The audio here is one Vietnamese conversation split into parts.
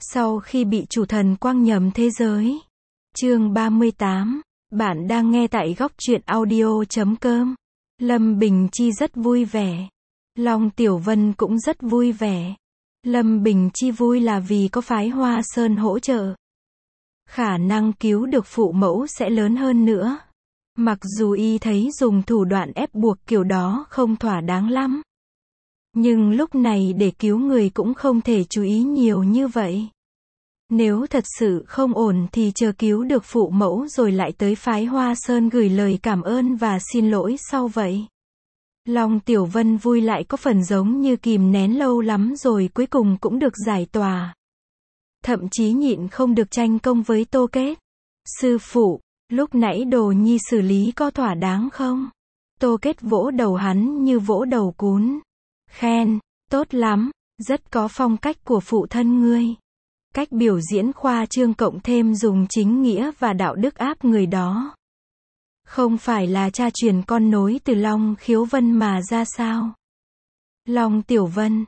Sau khi bị chủ thần quăng nhầm thế giới. Chương 38. Bạn đang nghe tại góc truyện audio.com. Lâm Bình Chi rất vui vẻ. Long Tiểu Vân cũng rất vui vẻ. Lâm Bình Chi vui là vì có phái Hoa Sơn hỗ trợ. Khả năng cứu được phụ mẫu sẽ lớn hơn nữa. Mặc dù y thấy dùng thủ đoạn ép buộc kiểu đó không thỏa đáng lắm. Nhưng lúc này để cứu người cũng không thể chú ý nhiều như vậy. Nếu thật sự không ổn thì chờ cứu được phụ mẫu rồi lại tới phái Hoa Sơn gửi lời cảm ơn và xin lỗi sau vậy. Long Tiểu Vân vui lại có phần giống như kìm nén lâu lắm rồi cuối cùng cũng được giải tỏa. Thậm chí nhịn không được tranh công với Tô Kết. Sư phụ, lúc nãy Đồ Nhi xử lý có thỏa đáng không? Tô Kết vỗ đầu hắn như vỗ đầu cún. Khen, tốt lắm, rất có phong cách của phụ thân ngươi. Cách biểu diễn khoa trương cộng thêm dùng chính nghĩa và đạo đức áp người đó. Không phải là cha truyền con nối từ Long Khiếu Vân mà ra sao? Long Tiểu Vân,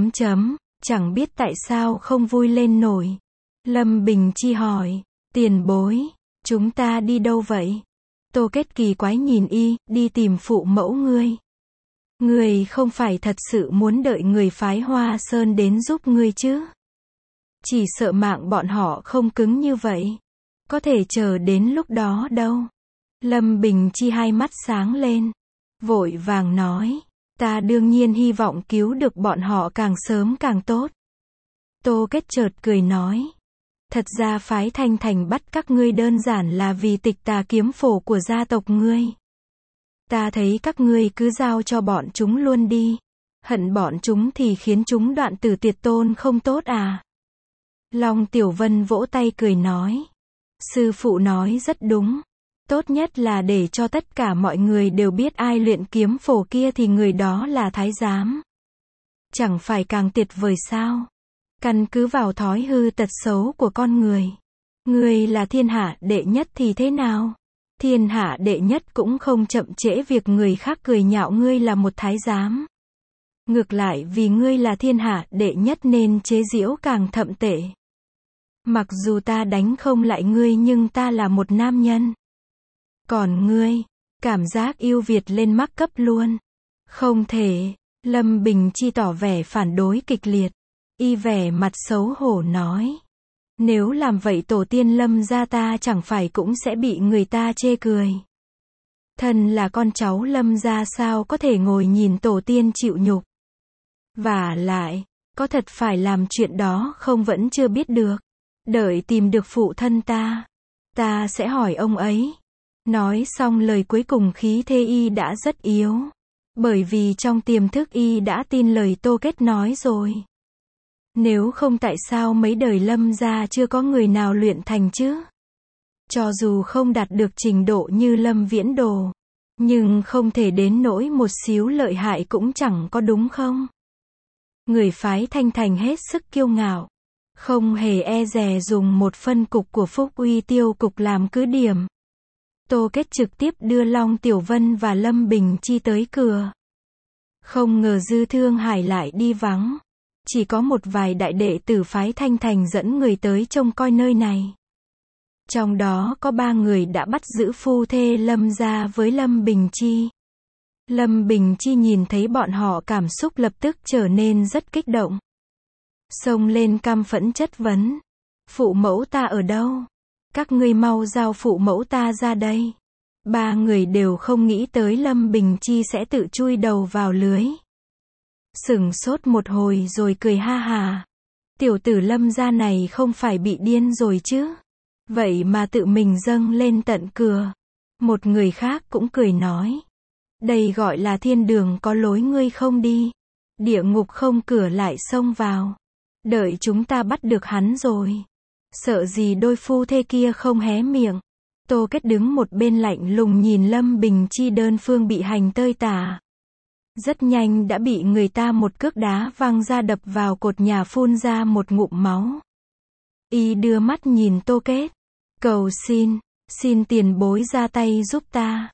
chẳng biết tại sao không vui lên nổi. Lâm Bình Chi hỏi, tiền bối, chúng ta đi đâu vậy? Tô Kết kỳ quái nhìn y, đi tìm phụ mẫu ngươi. Ngươi không phải thật sự muốn đợi người phái Hoa Sơn đến giúp ngươi chứ? Chỉ sợ mạng bọn họ không cứng như vậy. Có thể chờ đến lúc đó đâu. Lâm Bình Chi hai mắt sáng lên. Vội vàng nói. Ta đương nhiên hy vọng cứu được bọn họ càng sớm càng tốt. Tô Kết chợt cười nói. Thật ra phái Thanh Thành bắt các ngươi đơn giản là vì tịch tà kiếm phổ của gia tộc ngươi. Ta thấy các ngươi cứ giao cho bọn chúng luôn đi. Hận bọn chúng thì khiến chúng đoạn tử tuyệt tôn không tốt à? Long Tiểu Vân vỗ tay cười nói. Sư phụ nói rất đúng. Tốt nhất là để cho tất cả mọi người đều biết ai luyện kiếm phổ kia thì người đó là thái giám. Chẳng phải càng tuyệt vời sao? Căn cứ vào thói hư tật xấu của con người. Người là thiên hạ đệ nhất thì thế nào? Thiên hạ đệ nhất cũng không chậm trễ việc người khác cười nhạo ngươi là một thái giám. Ngược lại vì ngươi là thiên hạ đệ nhất nên chế giễu càng thậm tệ. Mặc dù ta đánh không lại ngươi nhưng ta là một nam nhân. Còn ngươi, cảm giác yêu Việt lên mắc cấp luôn. Không thể, Lâm Bình Chi tỏ vẻ phản đối kịch liệt. Y vẻ mặt xấu hổ nói. Nếu làm vậy tổ tiên Lâm gia ta chẳng phải cũng sẽ bị người ta chê cười. Thân là con cháu Lâm gia sao có thể ngồi nhìn tổ tiên chịu nhục. Vả lại, có thật phải làm chuyện đó không vẫn chưa biết được. Đợi tìm được phụ thân ta sẽ hỏi ông ấy. Nói xong lời cuối cùng khí thế y đã rất yếu. Bởi vì trong tiềm thức y đã tin lời Tô Kết nói rồi. Nếu không tại sao mấy đời Lâm gia chưa có người nào luyện thành chứ? Cho dù không đạt được trình độ như Lâm Viễn Đồ. Nhưng không thể đến nỗi một xíu lợi hại cũng chẳng có đúng không? Người phái Thanh Thành hết sức kiêu ngạo. Không hề e dè dùng một phân cục của Phúc Uy Tiêu cục làm cứ điểm. Tô Kết trực tiếp đưa Long Tiểu Vân và Lâm Bình Chi tới cửa. Không ngờ Dư Thương Hải lại đi vắng. Chỉ có một vài đại đệ tử phái Thanh Thành dẫn người tới trông coi nơi này. Trong đó có 3 người đã bắt giữ phu thê Lâm gia với Lâm Bình Chi. Lâm Bình Chi nhìn thấy bọn họ cảm xúc lập tức trở nên rất kích động. Xông lên căm phẫn chất vấn. Phụ mẫu ta ở đâu? Các ngươi mau giao phụ mẫu ta ra đây. 3 người đều không nghĩ tới Lâm Bình Chi sẽ tự chui đầu vào lưới. Sửng sốt một hồi rồi cười ha hà. Tiểu tử Lâm gia này không phải bị điên rồi chứ? Vậy mà tự mình dâng lên tận cửa. Một người khác cũng cười nói. Đây gọi là thiên đường có lối ngươi không đi. Địa ngục không cửa lại xông vào. Đợi chúng ta bắt được hắn rồi. Sợ gì đôi phu thê kia không hé miệng. Tô Kết đứng một bên lạnh lùng nhìn Lâm Bình Chi đơn phương bị hành tơi tả. Rất nhanh đã bị người ta một cước đá văng ra đập vào cột nhà phun ra một ngụm máu. Y đưa mắt nhìn Tô Kết. Cầu xin tiền bối ra tay giúp ta.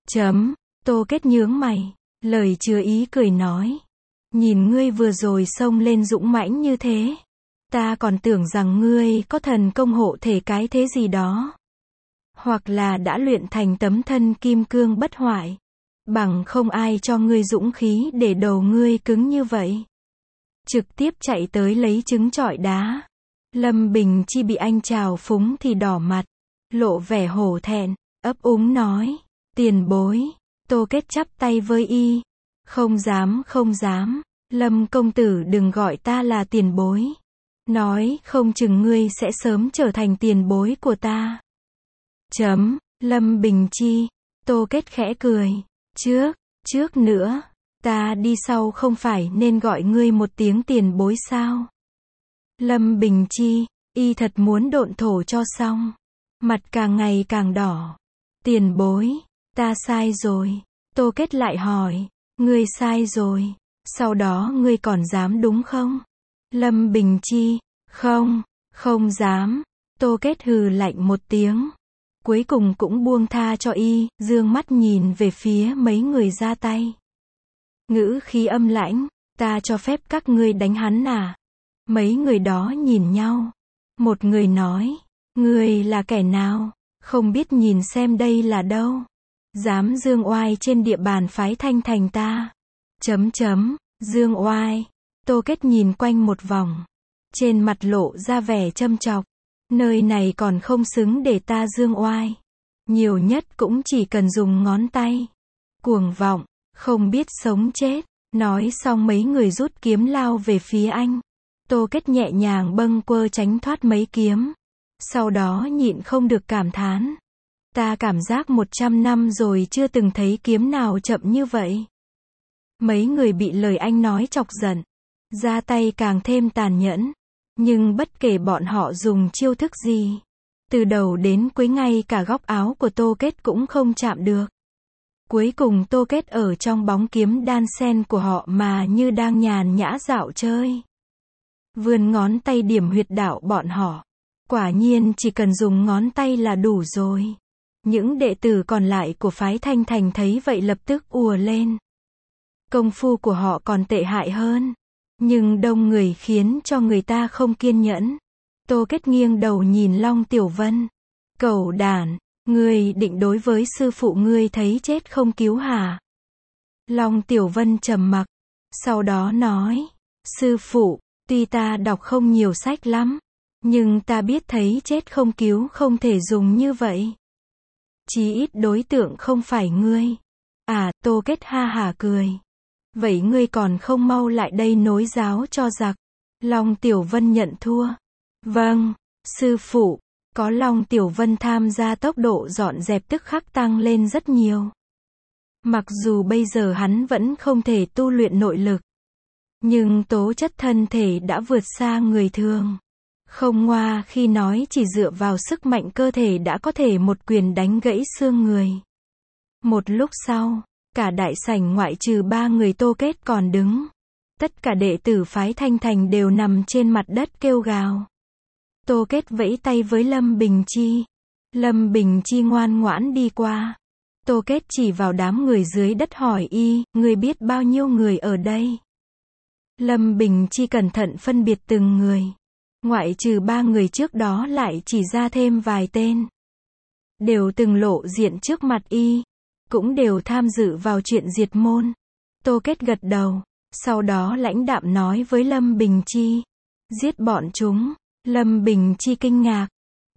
Tô Kết nhướng mày. Lời chứa ý cười nói. Nhìn ngươi vừa rồi xông lên dũng mãnh như thế. Ta còn tưởng rằng ngươi có thần công hộ thể cái thế gì đó. Hoặc là đã luyện thành tấm thân kim cương bất hoại. Bằng không ai cho ngươi dũng khí để đầu ngươi cứng như vậy. Trực tiếp chạy tới lấy trứng trọi đá. Lâm Bình Chi bị anh chào phúng thì đỏ mặt. Lộ vẻ hổ thẹn, ấp úng nói. Tiền bối. Tô Kết chắp tay với y. Không dám, không dám. Lâm công tử đừng gọi ta là tiền bối. Nói không chừng ngươi sẽ sớm trở thành tiền bối của ta. Lâm Bình Chi. Tô Kết khẽ cười. Trước nữa. Ta đi sau không phải nên gọi ngươi một tiếng tiền bối sao? Lâm Bình Chi. Y thật muốn độn thổ cho xong. Mặt càng ngày càng đỏ. Tiền bối. Ta sai rồi. Tô Kết lại hỏi. Ngươi sai rồi. Sau đó ngươi còn dám đúng không? Lâm Bình Chi. Không dám. Tô Kết hừ lạnh một tiếng. Cuối cùng cũng buông tha cho y, dương mắt nhìn về phía mấy người ra tay. Ngữ khí âm lãnh. Ta cho phép các ngươi đánh hắn à? Mấy người đó nhìn nhau. Một người nói. Ngươi là kẻ nào? Không biết nhìn xem đây là đâu. Dám dương oai trên địa bàn phái Thanh Thành ta. Dương oai. Tô Kết nhìn quanh một vòng. Trên mặt lộ ra vẻ châm chọc. Nơi này còn không xứng để ta dương oai. Nhiều nhất cũng chỉ cần dùng ngón tay. Cuồng vọng, không biết sống chết. Nói xong mấy người rút kiếm lao về phía anh. Tô Kết nhẹ nhàng bâng quơ tránh thoát mấy kiếm. Sau đó nhịn không được cảm thán. Ta cảm giác 100 năm rồi chưa từng thấy kiếm nào chậm như vậy. Mấy người bị lời anh nói chọc giận. Ra tay càng thêm tàn nhẫn. Nhưng bất kể bọn họ dùng chiêu thức gì. Từ đầu đến cuối ngay cả góc áo của Tô Kết cũng không chạm được. Cuối cùng Tô Kết ở trong bóng kiếm đan sen của họ mà như đang nhàn nhã dạo chơi. Vươn ngón tay điểm huyệt đạo bọn họ. Quả nhiên chỉ cần dùng ngón tay là đủ rồi. Những đệ tử còn lại của phái Thanh Thành thấy vậy lập tức ùa lên. Công phu của họ còn tệ hại hơn. Nhưng đông người khiến cho người ta không kiên nhẫn. Tô Kết nghiêng đầu nhìn Long Tiểu Vân. Cẩu đản, ngươi định đối với sư phụ ngươi thấy chết không cứu hả? Long Tiểu Vân trầm mặc. Sau đó nói. Sư phụ, tuy ta đọc không nhiều sách lắm. Nhưng ta biết thấy chết không cứu không thể dùng như vậy. Chí ít đối tượng không phải ngươi. À, Tô Kết ha hả cười. Vậy ngươi còn không mau lại đây nối giáo cho giặc. Long Tiểu Vân nhận thua. Vâng, sư phụ. Có Long Tiểu Vân tham gia tốc độ dọn dẹp tức khắc tăng lên rất nhiều. Mặc dù bây giờ hắn vẫn không thể tu luyện nội lực. Nhưng tố chất thân thể đã vượt xa người thường. Không ngoa khi nói chỉ dựa vào sức mạnh cơ thể đã có thể một quyền đánh gãy xương người. Một lúc sau, cả đại sảnh ngoại trừ 3 người Tô Kết còn đứng. Tất cả đệ tử phái Thanh Thành đều nằm trên mặt đất kêu gào. Tô Kết vẫy tay với Lâm Bình Chi. Lâm Bình Chi ngoan ngoãn đi qua. Tô Kết chỉ vào đám người dưới đất hỏi y, ngươi biết bao nhiêu người ở đây? Lâm Bình Chi cẩn thận phân biệt từng người. Ngoại trừ 3 người trước đó lại chỉ ra thêm vài tên. Đều từng lộ diện trước mặt y. Cũng đều tham dự vào chuyện diệt môn. Tô Kết gật đầu. Sau đó lãnh đạm nói với Lâm Bình Chi. Giết bọn chúng. Lâm Bình Chi kinh ngạc.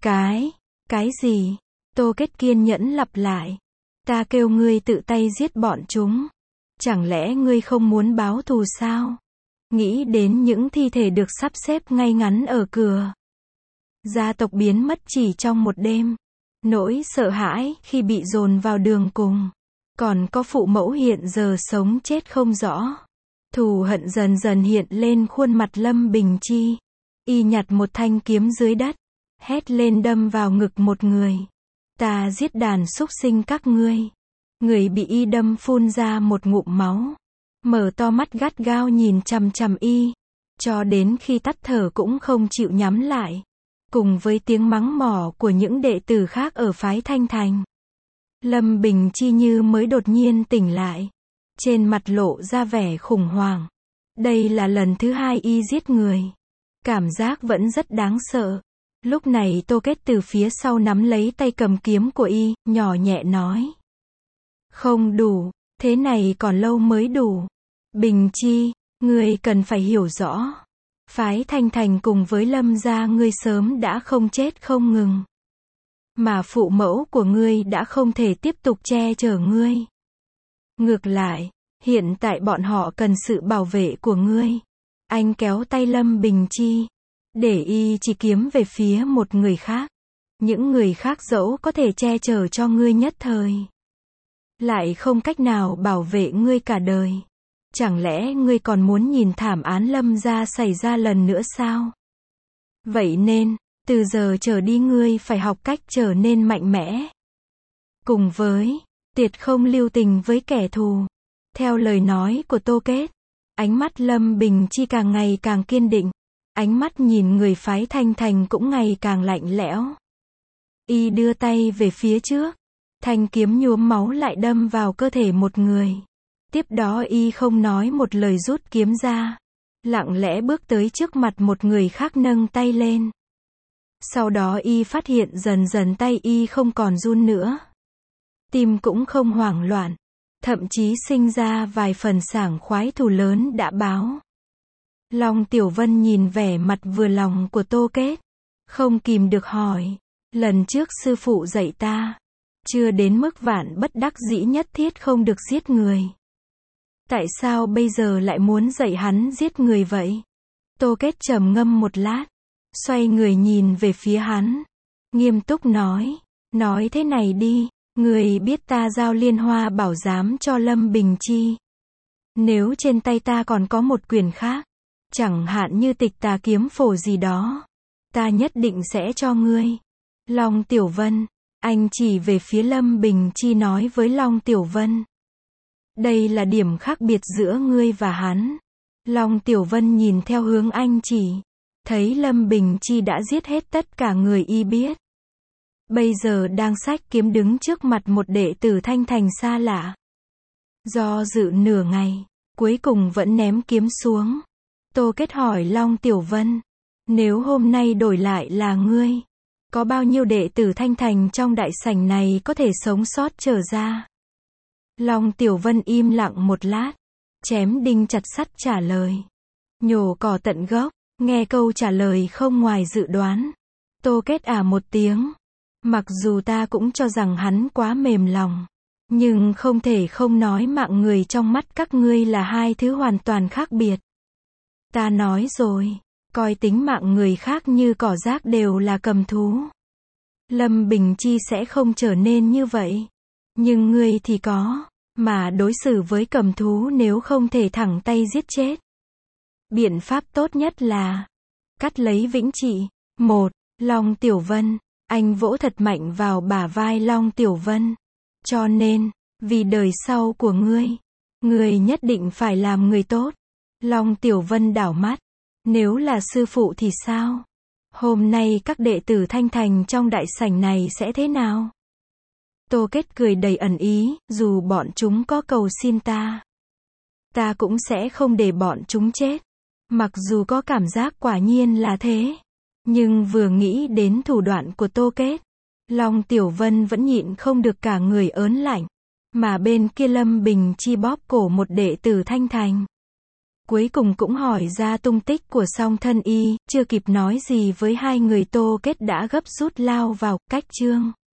Cái gì? Tô Kết kiên nhẫn lặp lại. Ta kêu ngươi tự tay giết bọn chúng. Chẳng lẽ ngươi không muốn báo thù sao? Nghĩ đến những thi thể được sắp xếp ngay ngắn ở cửa. Gia tộc biến mất chỉ trong một đêm. Nỗi sợ hãi khi bị dồn vào đường cùng. Còn có phụ mẫu hiện giờ sống chết không rõ. Thù hận dần dần hiện lên khuôn mặt Lâm Bình Chi. Y nhặt một thanh kiếm dưới đất. Hét lên đâm vào ngực một người. Ta giết đàn súc sinh các ngươi. Người bị y đâm phun ra một ngụm máu. Mở to mắt gắt gao nhìn chằm chằm y. Cho đến khi tắt thở cũng không chịu nhắm lại. Cùng với tiếng mắng mỏ của những đệ tử khác ở phái Thanh Thành. Lâm Bình Chi như mới đột nhiên tỉnh lại. Trên mặt lộ ra vẻ khủng hoảng. Đây là lần thứ 2 y giết người. Cảm giác vẫn rất đáng sợ. Lúc này Tô Kết từ phía sau nắm lấy tay cầm kiếm của y, nhỏ nhẹ nói. Không đủ, thế này còn lâu mới đủ. Bình Chi, ngươi cần phải hiểu rõ. Phái Thanh Thành cùng với Lâm gia ngươi sớm đã không chết không ngừng. Mà phụ mẫu của ngươi đã không thể tiếp tục che chở ngươi. Ngược lại, hiện tại bọn họ cần sự bảo vệ của ngươi. Anh kéo tay Lâm Bình Chi, để y chỉ kiếm về phía một người khác. Những người khác dẫu có thể che chở cho ngươi nhất thời, lại không cách nào bảo vệ ngươi cả đời. Chẳng lẽ ngươi còn muốn nhìn thảm án Lâm gia xảy ra lần nữa sao? Vậy nên, từ giờ trở đi ngươi phải học cách trở nên mạnh mẽ. Cùng với, tuyệt không lưu tình với kẻ thù. Theo lời nói của Tô Kết, ánh mắt Lâm Bình Chi càng ngày càng kiên định. Ánh mắt nhìn người phái Thanh Thành cũng ngày càng lạnh lẽo. Y đưa tay về phía trước. Thanh kiếm nhuốm máu lại đâm vào cơ thể một người. Tiếp đó y không nói một lời rút kiếm ra. Lặng lẽ bước tới trước mặt một người khác nâng tay lên. Sau đó y phát hiện dần dần tay y không còn run nữa. Tim cũng không hoảng loạn. Thậm chí sinh ra vài phần sảng khoái thù lớn đã báo. Long Tiểu Vân nhìn vẻ mặt vừa lòng của Tô Kết. Không kìm được hỏi. Lần trước sư phụ dạy ta. Chưa đến mức vạn bất đắc dĩ nhất thiết không được giết người. Tại sao bây giờ lại muốn dạy hắn giết người vậy? Tô Kết trầm ngâm một lát. Xoay người nhìn về phía hắn. Nghiêm túc nói. Nói thế này đi. Người biết ta giao Liên Hoa bảo giám cho Lâm Bình Chi. Nếu trên tay ta còn có một quyền khác, chẳng hạn như Tịch Tà kiếm phổ gì đó, ta nhất định sẽ cho ngươi. Long Tiểu Vân, anh chỉ về phía Lâm Bình Chi nói với Long Tiểu Vân. Đây là điểm khác biệt giữa ngươi và hắn. Long Tiểu Vân nhìn theo hướng anh chỉ, thấy Lâm Bình Chi đã giết hết tất cả người y biết. Bây giờ đang xách kiếm đứng trước mặt một đệ tử Thanh Thành xa lạ. Do dự nửa ngày, cuối cùng vẫn ném kiếm xuống. Tô Kết hỏi Long Tiểu Vân. Nếu hôm nay đổi lại là ngươi, có bao nhiêu đệ tử Thanh Thành trong đại sảnh này có thể sống sót trở ra? Long Tiểu Vân im lặng một lát. Chém đinh chặt sắt trả lời. Nhổ cỏ tận gốc. Nghe câu trả lời không ngoài dự đoán. Tô Kết một tiếng. Mặc dù ta cũng cho rằng hắn quá mềm lòng, nhưng không thể không nói mạng người trong mắt các ngươi là hai thứ hoàn toàn khác biệt. Ta nói rồi, coi tính mạng người khác như cỏ rác đều là cầm thú. Lâm Bình Chi sẽ không trở nên như vậy. Nhưng ngươi thì có, mà đối xử với cầm thú nếu không thể thẳng tay giết chết. Biện pháp tốt nhất là cắt lấy vĩnh trị. Một, Long Tiểu Vân. Anh vỗ thật mạnh vào bả vai Long Tiểu Vân. Cho nên, vì đời sau của ngươi nhất định phải làm người tốt. Long Tiểu Vân đảo mắt. Nếu là sư phụ thì sao? Hôm nay các đệ tử Thanh Thành trong đại sảnh này sẽ thế nào? Tô Kết cười đầy ẩn ý, dù bọn chúng có cầu xin ta cũng sẽ không để bọn chúng chết. Mặc dù có cảm giác quả nhiên là thế. Nhưng vừa nghĩ đến thủ đoạn của Tô Kết, Long Tiểu Vân vẫn nhịn không được cả người ớn lạnh. Mà bên kia Lâm Bình Chi bóp cổ một đệ tử Thanh Thành. Cuối cùng cũng hỏi ra tung tích của Song Thân Y, chưa kịp nói gì với hai người Tô Kết đã gấp rút lao vào, cách chương.